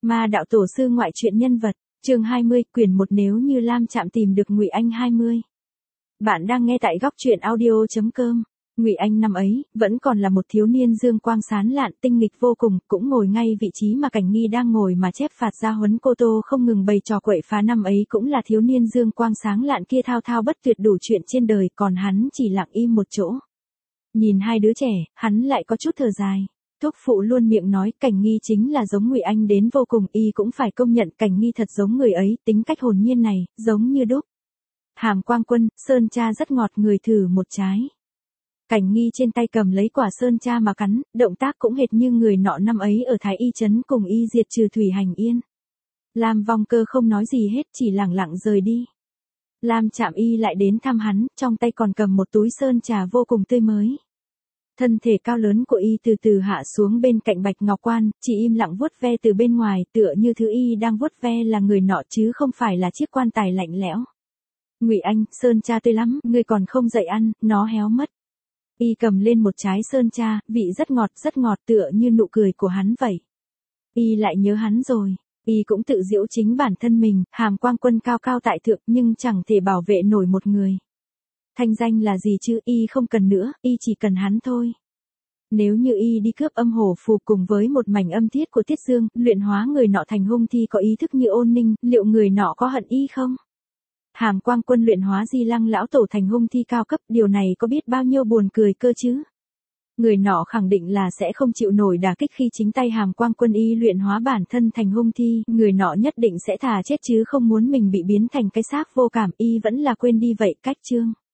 Ma đạo tổ sư ngoại truyện nhân vật, chương 20, quyển 1 nếu như Lam Trạm tìm được Ngụy Anh 20. Bạn đang nghe tại góc truyện audio.com. Ngụy Anh năm ấy, vẫn còn là một thiếu niên dương quang sáng lạn tinh nghịch vô cùng, cũng ngồi ngay vị trí mà Cảnh Nghi đang ngồi mà chép phạt gia huấn Cô Tô không ngừng bày trò quậy phá. Năm ấy cũng là thiếu niên dương quang sáng lạn kia thao thao bất tuyệt đủ chuyện trên đời, còn hắn chỉ lặng im một chỗ. Nhìn hai đứa trẻ, hắn lại có chút thở dài. Thúc phụ luôn miệng nói Cảnh Nghi chính là giống Ngụy Anh đến vô cùng, y cũng phải công nhận Cảnh Nghi thật giống người ấy, tính cách hồn nhiên này, giống như đúc. Hàm Quang Quân, sơn cha rất ngọt, người thử một trái. Cảnh Nghi trên tay cầm lấy quả sơn cha mà cắn, động tác cũng hệt như người nọ năm ấy ở Thái Y trấn cùng y diệt trừ Thủy Hành Yên. Lam Vong Cơ không nói gì hết, chỉ lẳng lặng rời đi. Lam Trạm Y lại đến thăm hắn, trong tay còn cầm một túi sơn trà vô cùng tươi mới. Thân thể cao lớn của y từ từ hạ xuống bên cạnh Bạch Ngọc Quan, chỉ im lặng vuốt ve từ bên ngoài, tựa như thứ y đang vuốt ve là người nọ chứ không phải là chiếc quan tài lạnh lẽo. Ngụy Anh, sơn cha tươi lắm, ngươi còn không dậy ăn, nó héo mất. Y cầm lên một trái sơn cha, vị rất ngọt tựa như nụ cười của hắn vậy. Y lại nhớ hắn rồi. Y cũng tự giễu chính bản thân mình, Hàm Quang Quân cao cao tại thượng nhưng chẳng thể bảo vệ nổi một người. Thanh danh là gì chứ, y không cần nữa, y chỉ cần hắn thôi. Nếu như y đi cướp âm hổ phù cùng với một mảnh âm thiết của Tiết Dương, luyện hóa người nọ thành hung thi có ý thức như Ôn Ninh, liệu người nọ có hận y không? Hàm Quang Quân luyện hóa Di Lăng lão tổ thành hung thi cao cấp, điều này có biết bao nhiêu buồn cười cơ chứ? Người nọ khẳng định là sẽ không chịu nổi đả kích khi chính tay Hàm Quang Quân y luyện hóa bản thân thành hung thi, người nọ nhất định sẽ thà chết chứ không muốn mình bị biến thành cái xác vô cảm, y vẫn là quên đi vậy. Cách chương